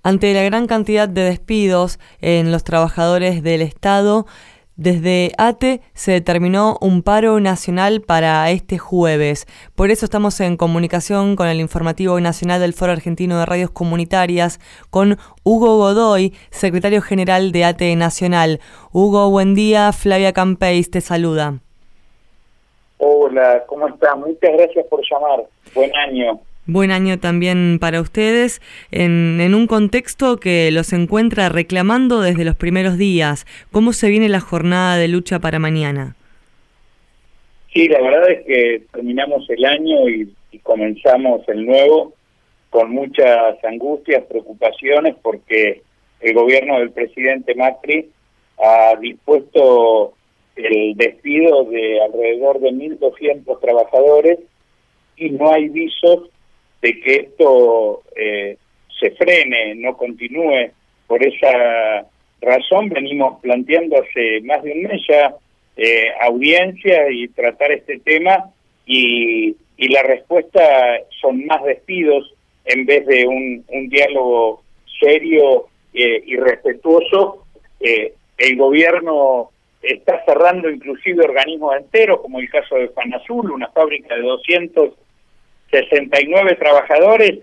Ante la gran cantidad de despidos en los trabajadores del Estado, desde ATE se determinó un paro nacional para este jueves. Por eso estamos en comunicación con el informativo nacional del Foro Argentino de Radios Comunitarias, con Hugo Godoy, secretario general de ATE Nacional. Hugo, buen día. Flavia Campeis te saluda. Hola, ¿cómo estás? Muchas gracias por llamar. Buen año. Buen año también para ustedes, en un contexto que los encuentra reclamando desde los primeros días. ¿Cómo se viene la jornada de lucha para mañana? Sí, la verdad es que terminamos el año y comenzamos el nuevo con muchas angustias, preocupaciones, porque el gobierno del presidente Macri ha dispuesto el despido de alrededor de 1.200 trabajadores y no hay visos de que esto se frene, no continúe. Por esa razón venimos planteando hace más de un mes ya audiencia y tratar este tema, y la respuesta son más despidos en vez de un diálogo serio y respetuoso. El gobierno está cerrando inclusive organismos enteros, como el caso de Fanazul, una fábrica de 269 trabajadores,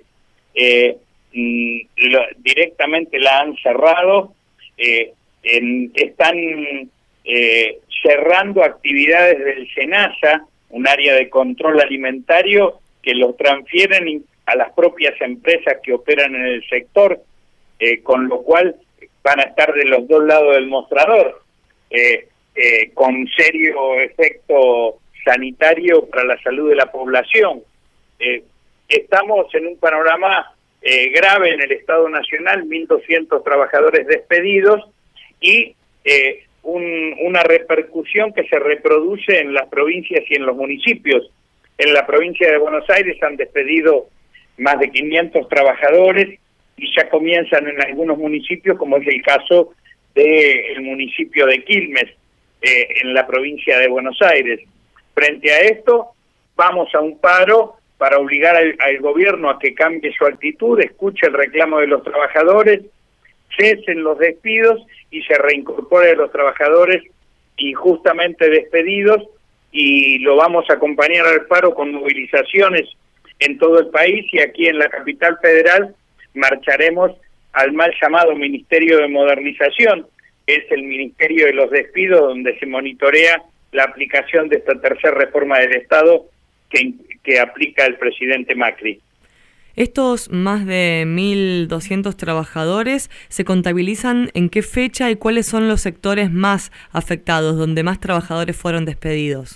directamente la han cerrado. Están cerrando actividades del SENASA, un área de control alimentario, que lo transfieren a las propias empresas que operan en el sector, con lo cual van a estar de los dos lados del mostrador, con serio efecto sanitario para la salud de la población. Estamos en un panorama grave en el Estado Nacional, 1.200 trabajadores despedidos y una repercusión que se reproduce en las provincias y en los municipios. En la provincia de Buenos Aires han despedido más de 500 trabajadores y ya comienzan en algunos municipios, como es el caso del municipio de Quilmes, en la provincia de Buenos Aires. Frente a esto, vamos a un paro para obligar al gobierno a que cambie su actitud, escuche el reclamo de los trabajadores, cesen los despidos y se reincorpore a los trabajadores injustamente despedidos, y lo vamos a acompañar al paro con movilizaciones en todo el país, y aquí en la capital federal marcharemos al mal llamado Ministerio de Modernización. Es el Ministerio de los Despidos, donde se monitorea la aplicación de esta tercera reforma del Estado que aplica el presidente Macri. ¿Estos más de 1.200 trabajadores se contabilizan en qué fecha y cuáles son los sectores más afectados, donde más trabajadores fueron despedidos?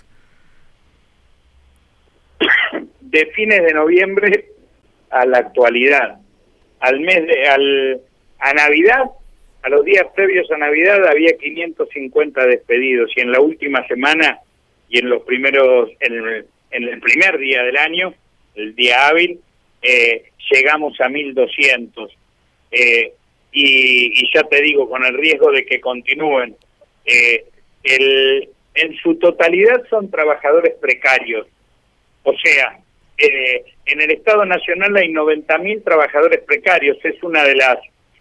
De fines de noviembre a la actualidad. A Navidad, a los días previos a Navidad, había 550 despedidos, y en la última semana y en los primeros, en el primer día del año, el día hábil, llegamos a 1.200. Y ya te digo, con el riesgo de que continúen. En su totalidad son trabajadores precarios. O sea, en el Estado Nacional hay 90.000 trabajadores precarios. Es una de las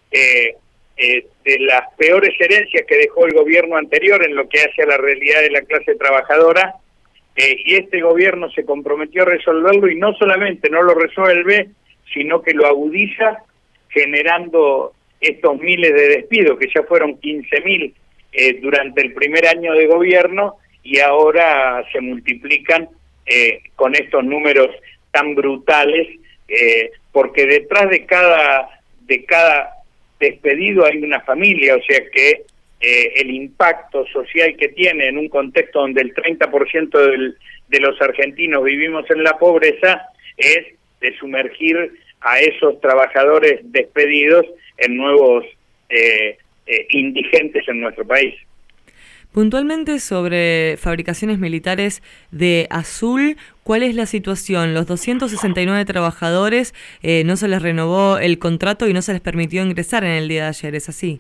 peores herencias que dejó el gobierno anterior en lo que hace a la realidad de la clase trabajadora, y este gobierno se comprometió a resolverlo, y no solamente no lo resuelve, sino que lo agudiza, generando estos miles de despidos, que ya fueron 15.000 durante el primer año de gobierno, y ahora se multiplican con estos números tan brutales, porque detrás de cada despedido hay una familia. O sea que el impacto social que tiene en un contexto donde el 30% de los argentinos vivimos en la pobreza es de sumergir a esos trabajadores despedidos en nuevos indigentes en nuestro país. Puntualmente sobre fabricaciones militares de Azul, ¿cuál es la situación? Los 269 trabajadores no se les renovó el contrato y no se les permitió ingresar en el día de ayer, ¿es así?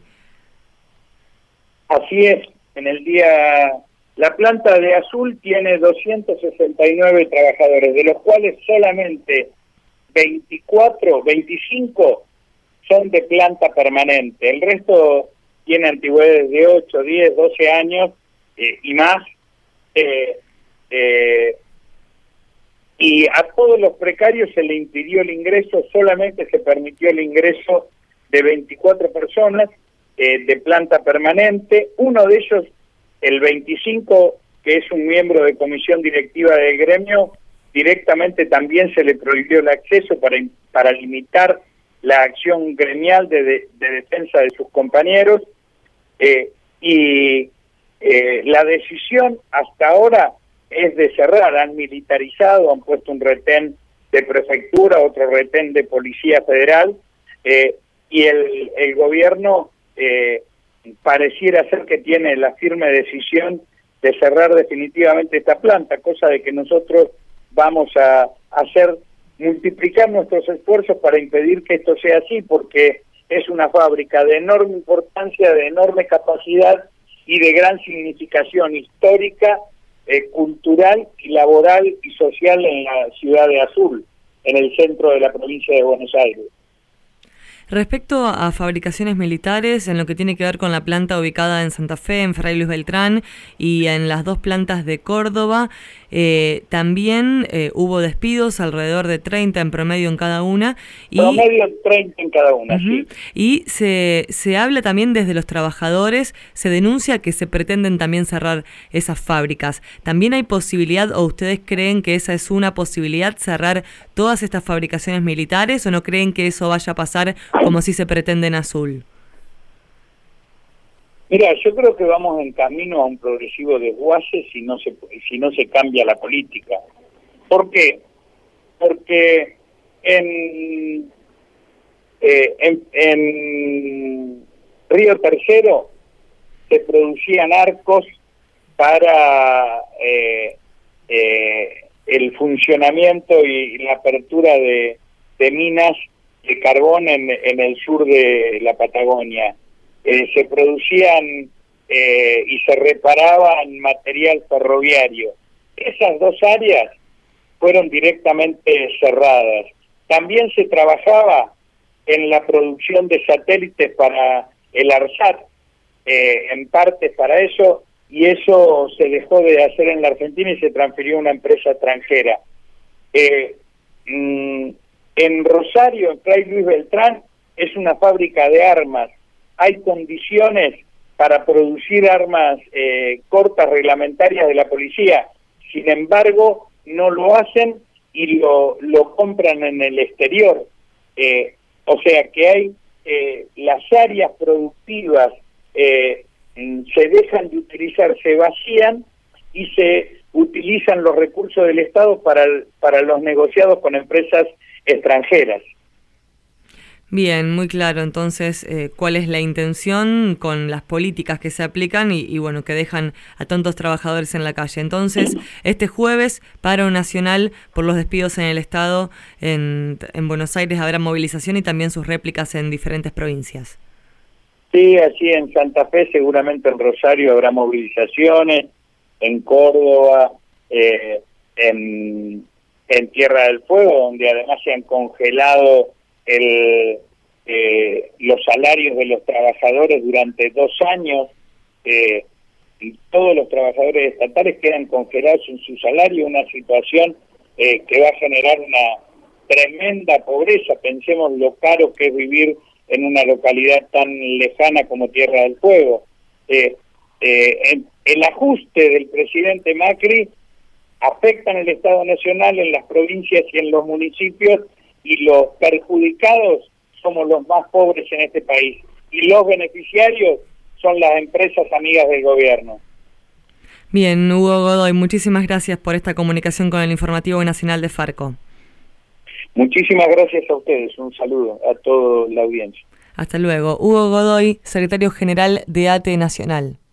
Así es. La planta de Azul tiene 269 trabajadores, de los cuales solamente 25 son de planta permanente. El resto tiene antigüedades de 8, 10, 12 años y más. Y a todos los precarios se le impidió el ingreso, solamente se permitió el ingreso de 24 personas de planta permanente. Uno de ellos, el 25, que es un miembro de comisión directiva del gremio, directamente también se le prohibió el acceso para limitar la acción gremial de defensa de sus compañeros. La decisión hasta ahora es de cerrar. Han militarizado, han puesto un retén de prefectura, otro retén de policía federal, y el gobierno pareciera ser que tiene la firme decisión de cerrar definitivamente esta planta, cosa de que nosotros vamos a multiplicar nuestros esfuerzos para impedir que esto sea así, porque es una fábrica de enorme importancia, de enorme capacidad y de gran significación histórica, cultural y laboral y social en la ciudad de Azul, en el centro de la provincia de Buenos Aires. Respecto a fabricaciones militares, en lo que tiene que ver con la planta ubicada en Santa Fe, en Fray Luis Beltrán, y en las dos plantas de Córdoba, también hubo despidos, alrededor de 30 en promedio en cada una. Promedio 30 en cada una, sí. Y se habla también desde los trabajadores, se denuncia que se pretenden también cerrar esas fábricas. ¿También hay posibilidad, o ustedes creen que esa es una posibilidad, cerrar todas estas fabricaciones militares, o no creen que eso vaya a pasar como si se pretende en Azul? Mira, yo creo que vamos en camino a un progresivo desguace si no se cambia la política. ¿Por qué? Porque en Río Tercero se producían arcos para el funcionamiento y la apertura de minas de carbón en el sur de la Patagonia. Se producían y se reparaban material ferroviario. Esas dos áreas fueron directamente cerradas. También se trabajaba en la producción de satélites para el ARSAT, en parte para eso, y eso se dejó de hacer en la Argentina y se transfirió a una empresa extranjera. En Rosario, en Fray Luis Beltrán, es una fábrica de armas. Hay condiciones para producir armas cortas reglamentarias de la policía. Sin embargo, no lo hacen y lo compran en el exterior. O sea que hay las áreas productivas se dejan de utilizar, se vacían y se utilizan los recursos del Estado para los negociados con empresas extranjeras. Bien, muy claro. Entonces, ¿cuál es la intención con las políticas que se aplican y bueno, que dejan a tantos trabajadores en la calle? Entonces, este jueves, paro nacional por los despidos en el Estado. En Buenos Aires habrá movilización y también sus réplicas en diferentes provincias. Sí, así en Santa Fe, seguramente en Rosario habrá movilizaciones, en Córdoba, en Tierra del Fuego, donde además se han congelado los salarios de los trabajadores durante 2 años. Y todos los trabajadores estatales quedan congelados en su salario, una situación que va a generar una tremenda pobreza. Pensemos lo caro que es vivir en una localidad tan lejana como Tierra del Fuego. El ajuste del presidente Macri afecta en el Estado Nacional, en las provincias y en los municipios, y los perjudicados somos los más pobres en este país, y los beneficiarios son las empresas amigas del gobierno. Bien, Hugo Godoy, muchísimas gracias por esta comunicación con el Informativo Nacional de Farco. Muchísimas gracias a ustedes, un saludo a toda la audiencia. Hasta luego. Hugo Godoy, secretario general de ATE Nacional.